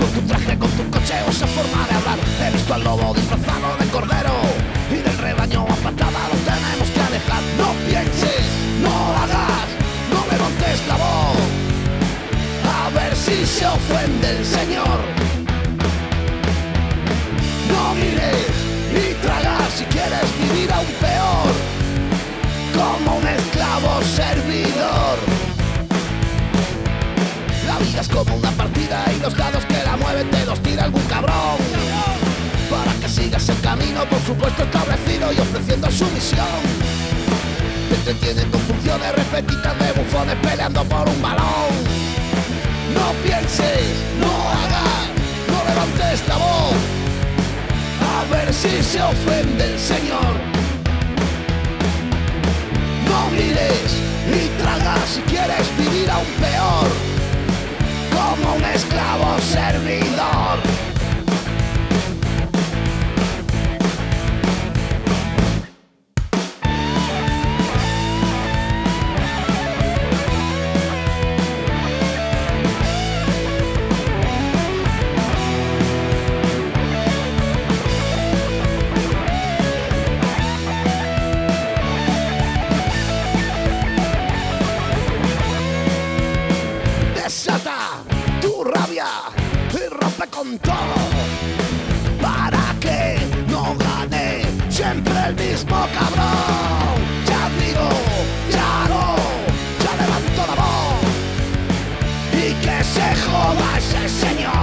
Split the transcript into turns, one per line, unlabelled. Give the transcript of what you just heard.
Con tu traje, con tu coche o esa forma de hablar. He visto al lobo disfrazado de cordero y del rebaño apartada lo tenemos que alejar. No pienses, no hagas, no levantes la voz, a ver si se ofende el Señor. No mires y tragas si quieres vivir aún peor, como un esclavo servidor. La vida es como una partida y los dados que la mueven te los tira algún cabrón, para que sigas el camino, por supuesto establecido y ofreciendo sumisión. Te entretienen con funciones repetidas de bufones peleando por un balón. No pienses, no hagas, no levantes la voz, a ver si se ofende el Señor. No mires y tragas si quieres vivir aún peor, como un esclavo servidor. Desata tu rabia y rompe con todo, para que no gane siempre el mismo cabrón. Ya digo, ya no, ya levanto la voz y que se joda ese señor.